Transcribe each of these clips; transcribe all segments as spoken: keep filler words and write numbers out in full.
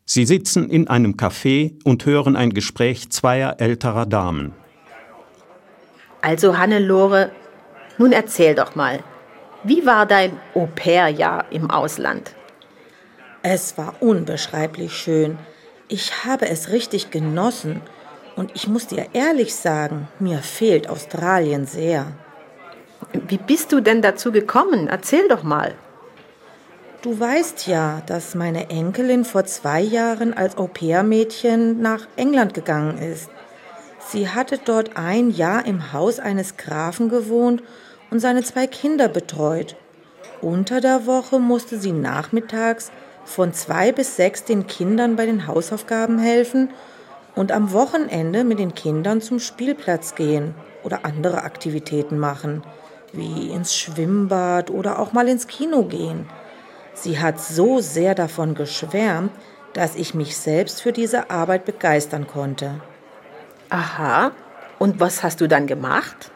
Sie sitzen in einem Café und hören ein Gespräch zweier älterer Damen. Also Hannelore, nun erzähl doch mal, wie war dein Au-pair-Jahr im Ausland? Es war unbeschreiblich schön. Ich habe es richtig genossen. Und ich muss dir ehrlich sagen, mir fehlt Australien sehr. Wie bist du denn dazu gekommen? Erzähl doch mal. Du weißt ja, dass meine Enkelin vor zwei Jahren als Au-pair-Mädchen nach England gegangen ist. Sie hatte dort ein Jahr im Haus eines Grafen gewohnt und seine zwei Kinder betreut. Unter der Woche musste sie nachmittags von zwei bis sechs den Kindern bei den Hausaufgaben helfen und am Wochenende mit den Kindern zum Spielplatz gehen oder andere Aktivitäten machen, wie ins Schwimmbad oder auch mal ins Kino gehen. Sie hat so sehr davon geschwärmt, dass ich mich selbst für diese Arbeit begeistern konnte. Aha, und was hast du dann gemacht?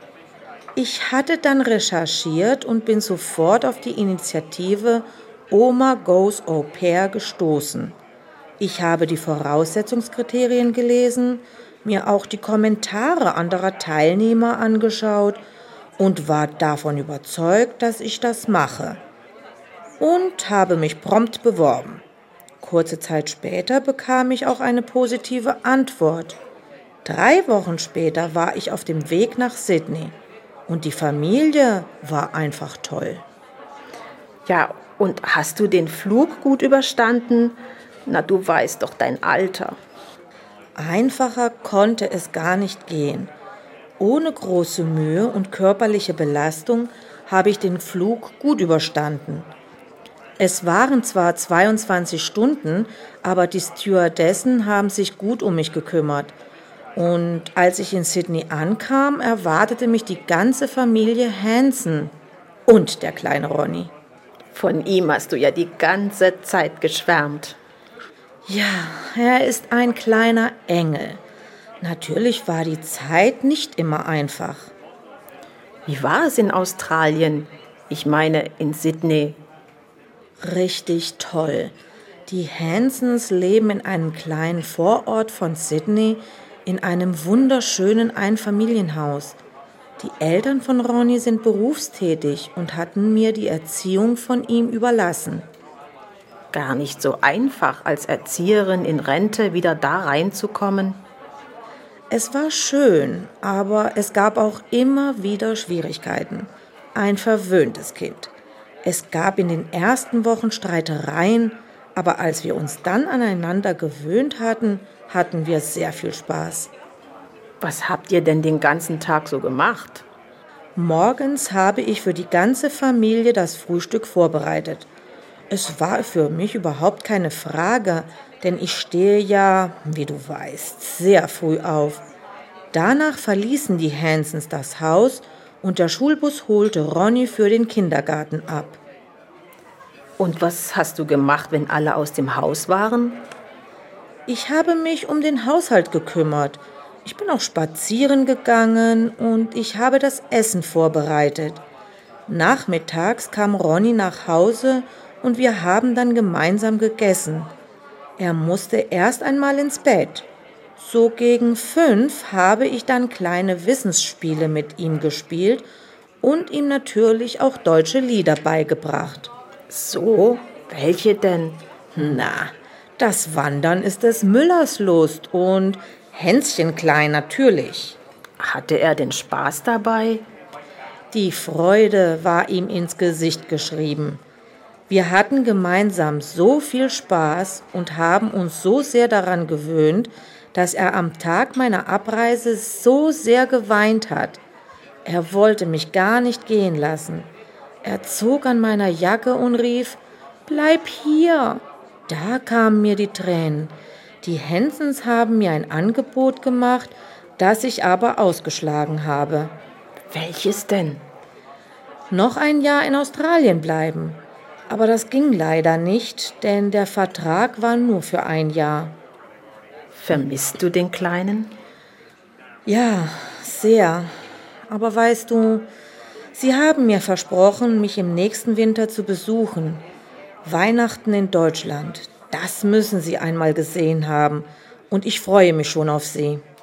Ich hatte dann recherchiert und bin sofort auf die Initiative Oma Goes Au Pair gestoßen. Ich habe die Voraussetzungskriterien gelesen, mir auch die Kommentare anderer Teilnehmer angeschaut und war davon überzeugt, dass ich das mache. Und habe mich prompt beworben. Kurze Zeit später bekam ich auch eine positive Antwort. Drei Wochen später war ich auf dem Weg nach Sydney. Und die Familie war einfach toll. Ja, und hast du den Flug gut überstanden? Na, du weißt doch dein Alter. Einfacher konnte es gar nicht gehen. Ohne große Mühe und körperliche Belastung habe ich den Flug gut überstanden. Es waren zwar zweiundzwanzig Stunden, aber die Stewardessen haben sich gut um mich gekümmert. Und als ich in Sydney ankam, erwartete mich die ganze Familie Hanson und der kleine Ronny. Von ihm hast du ja die ganze Zeit geschwärmt. Ja, er ist ein kleiner Engel. Natürlich war die Zeit nicht immer einfach. Wie war es in Australien? Ich meine in Sydney. Richtig toll. Die Hansons leben in einem kleinen Vorort von Sydney in einem wunderschönen Einfamilienhaus. Die Eltern von Ronny sind berufstätig und hatten mir die Erziehung von ihm überlassen. Gar nicht so einfach, als Erzieherin in Rente wieder da reinzukommen. Es war schön, aber es gab auch immer wieder Schwierigkeiten. Ein verwöhntes Kind. Es gab in den ersten Wochen Streitereien, aber als wir uns dann aneinander gewöhnt hatten, hatten wir sehr viel Spaß. Was habt ihr denn den ganzen Tag so gemacht? Morgens habe ich für die ganze Familie das Frühstück vorbereitet. Es war für mich überhaupt keine Frage, denn ich stehe ja, wie du weißt, sehr früh auf. Danach verließen die Hansons das Haus und der Schulbus holte Ronny für den Kindergarten ab. Und was hast du gemacht, wenn alle aus dem Haus waren? Ich habe mich um den Haushalt gekümmert. Ich bin auch spazieren gegangen und ich habe das Essen vorbereitet. Nachmittags kam Ronny nach Hause und wir haben dann gemeinsam gegessen. Er musste erst einmal ins Bett. So gegen fünf habe ich dann kleine Wissensspiele mit ihm gespielt und ihm natürlich auch deutsche Lieder beigebracht. So? Welche denn? Na, das Wandern ist des Müllers Lust und Hänschen klein natürlich. Hatte er den Spaß dabei? Die Freude war ihm ins Gesicht geschrieben. Wir hatten gemeinsam so viel Spaß und haben uns so sehr daran gewöhnt, dass er am Tag meiner Abreise so sehr geweint hat. Er wollte mich gar nicht gehen lassen. Er zog an meiner Jacke und rief, »Bleib hier!« Da kamen mir die Tränen. Die Hansons haben mir ein Angebot gemacht, das ich aber ausgeschlagen habe. Welches denn? Noch ein Jahr in Australien bleiben. Aber das ging leider nicht, denn der Vertrag war nur für ein Jahr. Vermisst du den Kleinen? Ja, sehr. Aber weißt du, sie haben mir versprochen, mich im nächsten Winter zu besuchen. Weihnachten in Deutschland. Das müssen Sie einmal gesehen haben. Und ich freue mich schon auf Sie.